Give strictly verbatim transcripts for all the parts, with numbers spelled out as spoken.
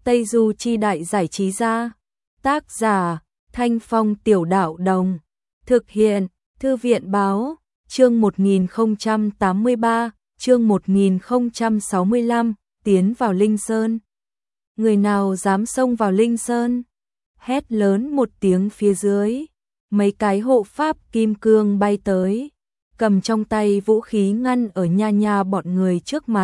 Tây Du Chi Đại Giải Trí Gia. Tác giả Thanh Phong Tiểu Đạo Đồng. Thực hiện Thư viện Báo. Chương một nghìn không trăm tám mươi ba, chương một nghìn không trăm sáu mươi lăm, tiến vào Linh Sơn. Người nào dám xông vào Linh Sơn? Hét lớn một tiếng phía dưới. Mấy cái hộ pháp kim cương bay tới, cầm trong tay vũ khí ngăn ở Nha Nha bọn người trước mặt.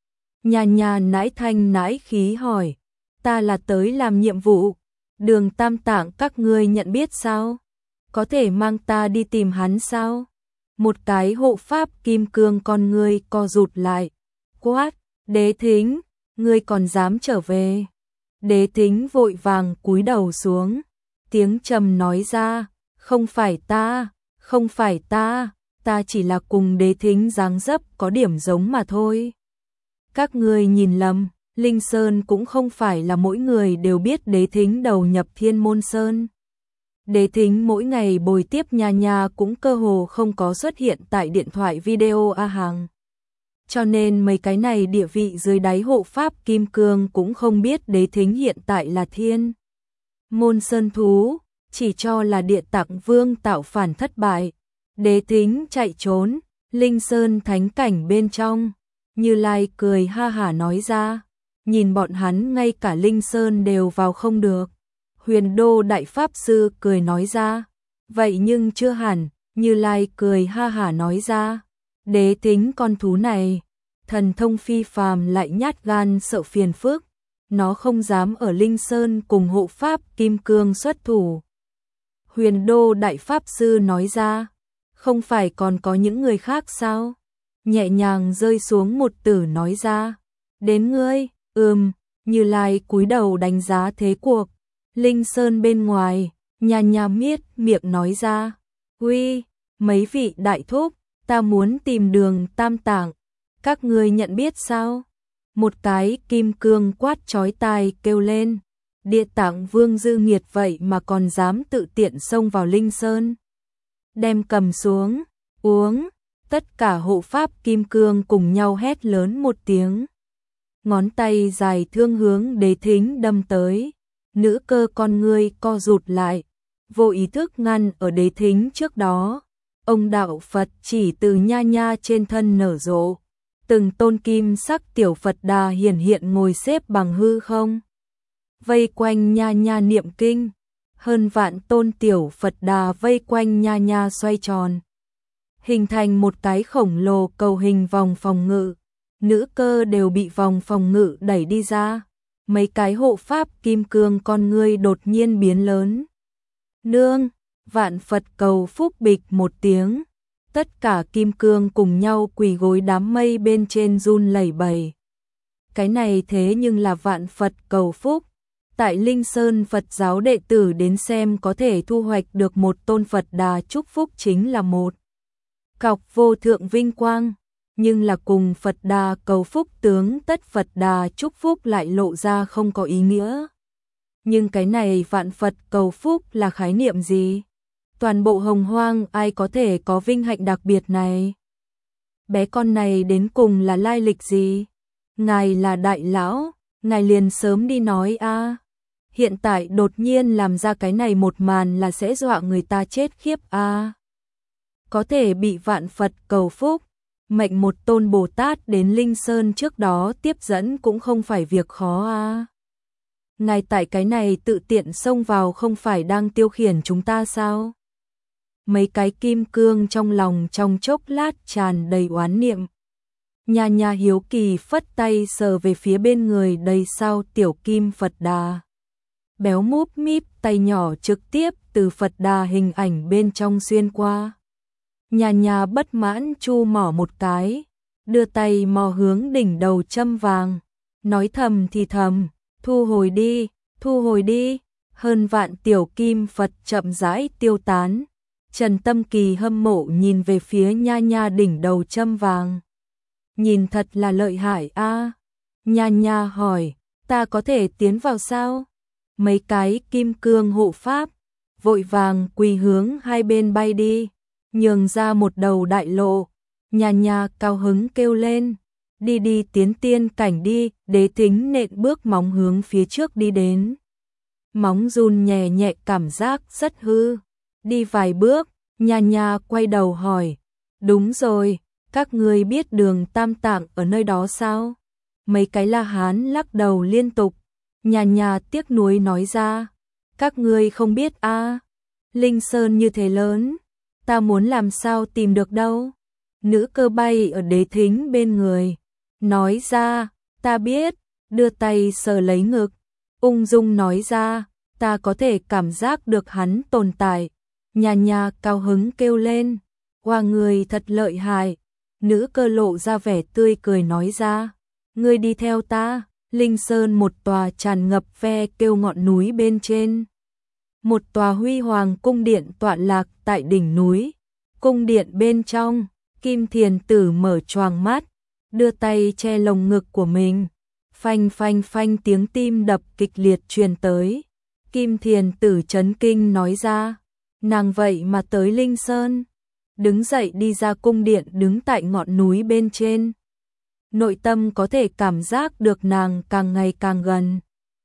Nha Nha nãi thanh nãi khí hỏi, ta là tới làm nhiệm vụ, Đường Tam Tạng các ngươi nhận biết sao? Có thể mang ta đi tìm hắn sao? Một cái hộ pháp kim cương con ngươi co rụt lại, quát, Đế Thính, ngươi còn dám trở về? Đế Thính vội vàng cúi đầu xuống, tiếng trầm nói ra, không phải ta, không phải ta, ta chỉ là cùng Đế Thính dáng dấp có điểm giống mà thôi. Các ngươi nhìn lầm, Linh Sơn cũng không phải là mỗi người đều biết Đế Thính đầu nhập Thiên Môn Sơn. Đế Thính mỗi ngày bồi tiếp Nha Nha cũng cơ hồ không có xuất hiện tại điện thoại video A Hàng. Cho nên mấy cái này địa vị dưới đáy hộ pháp kim cương cũng không biết Đế Thính hiện tại là Thiên Môn Sơn thú, chỉ cho là Địa Tạng Vương tạo phản thất bại. Đế Thính chạy trốn, Linh Sơn thánh cảnh bên trong. Như Lai cười ha hả nói ra, nhìn bọn hắn ngay cả Linh Sơn đều vào không được. Huyền Đô Đại Pháp Sư cười nói ra, vậy nhưng chưa hẳn. Như Lai cười ha hả nói ra, Đế Thính con thú này, thần thông phi phàm lại nhát gan sợ phiền phức, nó không dám ở Linh Sơn cùng hộ pháp kim cương xuất thủ. Huyền Đô Đại Pháp Sư nói ra, không phải còn có những người khác sao? Nhẹ nhàng rơi xuống một tử nói ra, đến ngươi, ừm. Như Lai cúi đầu đánh giá thế cuộc. Linh Sơn bên ngoài, Nha Nha miết miệng nói ra, uy, mấy vị đại thúc, ta muốn tìm Đường Tam Tạng, các ngươi nhận biết sao? Một cái kim cương quát chói tai kêu lên, Địa Tạng Vương dư nghiệt vậy mà còn dám tự tiện xông vào Linh Sơn. Đem cầm xuống, uống. Tất cả hộ pháp kim cương cùng nhau hét lớn một tiếng. Ngón tay dài thương hướng Đế Thính đâm tới. Nữ cơ con ngươi co rụt lại, vô ý thức ngăn ở Đế Thính trước đó. Ông đạo Phật chỉ từ Nha Nha trên thân nở rộ. Từng tôn kim sắc tiểu Phật Đà hiển hiện ngồi xếp bằng hư không. Vây quanh Nha Nha niệm kinh. Hơn vạn tôn tiểu Phật Đà vây quanh Nha Nha xoay tròn, hình thành một cái khổng lồ cầu hình vòng phòng ngự. Nữ cơ đều bị vòng phòng ngự đẩy đi ra. Mấy cái hộ pháp kim cương con ngươi đột nhiên biến lớn. Nương, vạn Phật cầu phúc bịch một tiếng. Tất cả kim cương cùng nhau quỳ gối đám mây bên trên run lẩy bẩy. Cái này thế nhưng là vạn Phật cầu phúc. Tại Linh Sơn Phật giáo đệ tử đến xem có thể thu hoạch được một tôn Phật Đà chúc phúc chính là một cọc vô thượng vinh quang, nhưng là cùng Phật Đà cầu phúc tướng tất Phật Đà chúc phúc lại lộ ra không có ý nghĩa. Nhưng cái này vạn Phật cầu phúc là khái niệm gì? Toàn bộ hồng hoang ai có thể có vinh hạnh đặc biệt này? Bé con này đến cùng là lai lịch gì? Ngài là đại lão, ngài liền sớm đi nói a. Hiện tại đột nhiên làm ra cái này một màn là sẽ dọa người ta chết khiếp a. Có thể bị vạn Phật cầu phúc, mệnh một tôn Bồ Tát đến Linh Sơn trước đó tiếp dẫn cũng không phải việc khó a. Ngài tại cái này tự tiện xông vào không phải đang tiêu khiển chúng ta sao? Mấy cái kim cương trong lòng trong chốc lát tràn đầy oán niệm. Nha Nha hiếu kỳ phất tay sờ về phía bên người đầy sao tiểu kim Phật Đà. Béo múp míp tay nhỏ trực tiếp từ Phật Đà hình ảnh bên trong xuyên qua. Nha Nha bất mãn chu mỏ một cái, đưa tay mò hướng đỉnh đầu châm vàng, nói thầm thì thầm, thu hồi đi, thu hồi đi. Hơn vạn tiểu kim Phật chậm rãi tiêu tán. Trần Tâm Kỳ hâm mộ nhìn về phía Nha Nha đỉnh đầu châm vàng. Nhìn thật là lợi hại a. À. Nha Nha hỏi, ta có thể tiến vào sao? Mấy cái kim cương hộ pháp vội vàng quỳ hướng hai bên bay đi, nhường ra một đầu đại lộ. Nha Nha cao hứng kêu lên, đi đi tiến tiên cảnh đi, Đế Thính nện bước móng hướng phía trước đi đến. Móng run nhẹ nhẹ cảm giác rất hư. Đi vài bước, Nha Nha quay đầu hỏi, đúng rồi, các ngươi biết đường Tam Tạng ở nơi đó sao? Mấy cái La Hán lắc đầu liên tục. Nha Nha tiếc nuối nói ra, các ngươi không biết a, à? Linh Sơn như thế lớn, ta muốn làm sao tìm được đâu. Nữ Cơ bay ở Đế Thính bên người, nói ra, ta biết, đưa tay sờ lấy ngực, ung dung nói ra, ta có thể cảm giác được hắn tồn tại. Nha Nha cao hứng kêu lên, hoa người thật lợi hại. Nữ Cơ lộ ra vẻ tươi cười nói ra, ngươi đi theo ta. Linh Sơn một tòa tràn ngập ve kêu ngọn núi bên trên. Một tòa huy hoàng cung điện tọa lạc tại đỉnh núi. Cung điện bên trong, Kim Thiền Tử mở choàng mắt, đưa tay che lồng ngực của mình. Phanh phanh phanh tiếng tim đập kịch liệt truyền tới. Kim Thiền Tử chấn kinh nói ra, nàng vậy mà tới Linh Sơn. Đứng dậy đi ra cung điện đứng tại ngọn núi bên trên. Nội tâm có thể cảm giác được nàng càng ngày càng gần.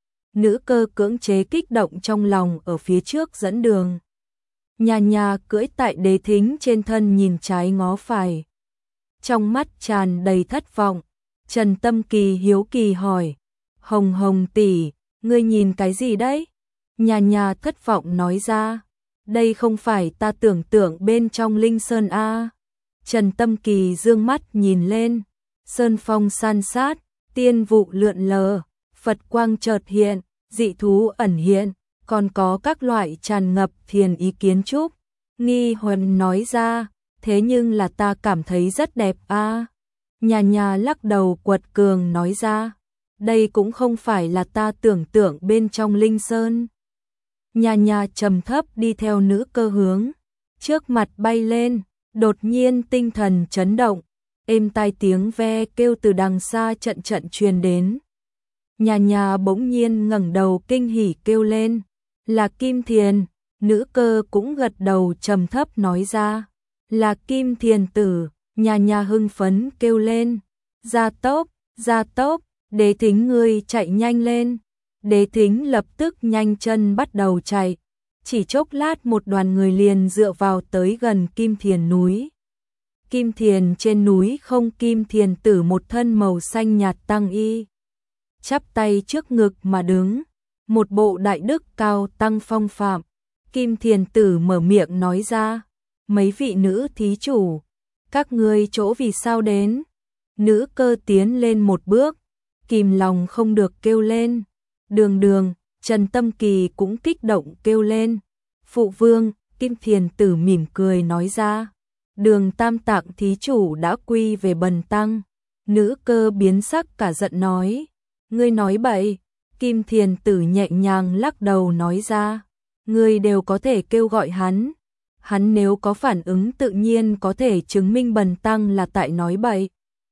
Nữ Cơ cưỡng chế kích động trong lòng ở phía trước dẫn đường. Nha Nha cưỡi tại Đế Thính trên thân nhìn trái ngó phải. Trong mắt tràn đầy thất vọng. Trần Tâm Kỳ hiếu kỳ hỏi, Hồng Hồng tỷ, ngươi nhìn cái gì đấy? Nha Nha thất vọng nói ra, đây không phải ta tưởng tượng bên trong Linh Sơn a. Trần Tâm Kỳ dương mắt nhìn lên, sơn phong san sát, tiên vụ lượn lờ, Phật quang chợt hiện, dị thú ẩn hiện, còn có các loại tràn ngập thiền ý kiến trúc. Nghi Huân nói ra, thế nhưng là ta cảm thấy rất đẹp a. Nha Nha lắc đầu quật cường nói ra, đây cũng không phải là ta tưởng tượng bên trong Linh Sơn. Nha Nha trầm thấp đi theo Nữ Cơ hướng trước mặt bay lên, đột nhiên tinh thần chấn động, êm tai tiếng ve kêu từ đằng xa trận trận truyền đến. Nha Nha bỗng nhiên ngẩng đầu kinh hỉ kêu lên, là Kim Thiền. Nữ Cơ cũng gật đầu trầm thấp nói ra, là Kim Thiền Tử. Nha Nha hưng phấn kêu lên, gia tốc, gia tốc, Đế Thính ngươi chạy nhanh lên. Đế Thính lập tức nhanh chân bắt đầu chạy, chỉ chốc lát một đoàn người liền dựa vào tới gần Kim Thiền núi. Kim Thiền trên núi không, Kim Thiền Tử một thân màu xanh nhạt tăng y, chắp tay trước ngực mà đứng, một bộ đại đức cao tăng phong phạm. Kim Thiền Tử mở miệng nói ra, mấy vị nữ thí chủ, các ngươi chỗ vì sao đến? Nữ Cơ tiến lên một bước, kìm lòng không được kêu lên, đường đường. Trần Tâm Kỳ cũng kích động kêu lên, phụ vương. Kim Thiền Tử mỉm cười nói ra, đường Tam Tạng thí chủ đã quy về bần tăng. Nữ Cơ biến sắc cả giận nói, ngươi nói bậy. Kim Thiền Tử nhẹ nhàng lắc đầu nói ra, ngươi đều có thể kêu gọi hắn, hắn nếu có phản ứng tự nhiên có thể chứng minh bần tăng là tại nói bậy.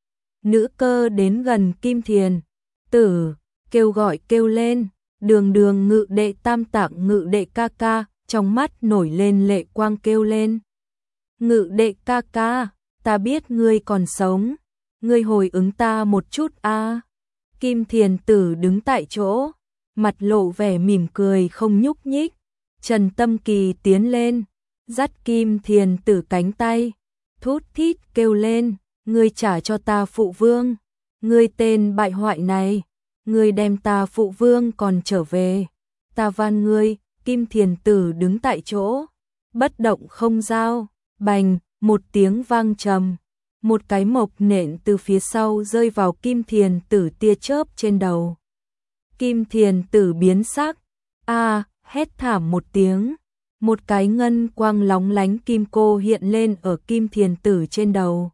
Nữ Cơ đến gần Kim Thiền Tử, kêu gọi kêu lên, đường đường ngự đệ Tam Tạng ngự đệ ca ca, trong mắt nổi lên lệ quang kêu lên, ngự đệ ca ca, ta biết ngươi còn sống, ngươi hồi ứng ta một chút a. À. Kim Thiền Tử đứng tại chỗ, mặt lộ vẻ mỉm cười không nhúc nhích. Trần Tâm Kỳ tiến lên, dắt Kim Thiền Tử cánh tay, thút thít kêu lên, ngươi trả cho ta phụ vương, ngươi tên bại hoại này, ngươi đem ta phụ vương còn trở về, ta van ngươi. Kim Thiền Tử đứng tại chỗ, bất động không giao, bành, một tiếng vang trầm, một cái mộc nện từ phía sau rơi vào Kim Thiền Tử tia chớp trên đầu. Kim Thiền Tử biến sắc, a, hét thảm một tiếng, một cái ngân quang lóng lánh kim cô hiện lên ở Kim Thiền Tử trên đầu.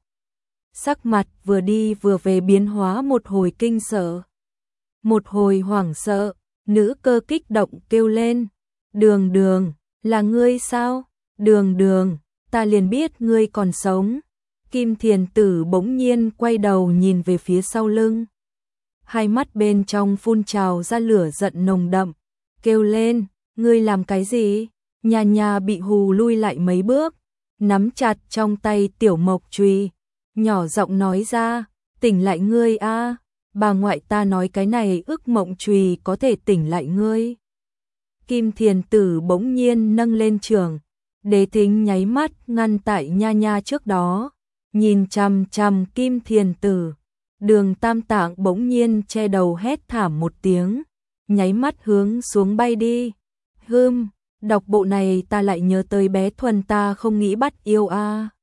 Sắc mặt vừa đi vừa về biến hóa, một hồi kinh sợ, một hồi hoảng sợ. Nữ Cơ kích động kêu lên, đường đường, là ngươi sao? Đường đường, ta liền biết ngươi còn sống. Kim Thiền Tử bỗng nhiên quay đầu nhìn về phía sau lưng, hai mắt bên trong phun trào ra lửa giận nồng đậm, kêu lên, ngươi làm cái gì? Nha Nha bị hù lui lại mấy bước, nắm chặt trong tay tiểu mộc chùy, nhỏ giọng nói ra, Tỉnh lại ngươi a, bà ngoại ta nói cái này ức mộng chùy có thể tỉnh lại ngươi. Kim Thiền Tử bỗng nhiên nâng lên trường, Đế Thính nháy mắt ngăn tại nha nha trước đó, nhìn chằm chằm Kim Thiền Tử. Đường Tam Tạng bỗng nhiên che đầu hét thảm một tiếng, nháy mắt hướng xuống bay đi. Hưm, đọc bộ này ta lại nhớ tới bé Thuần ta không nghĩ bắt yêu a.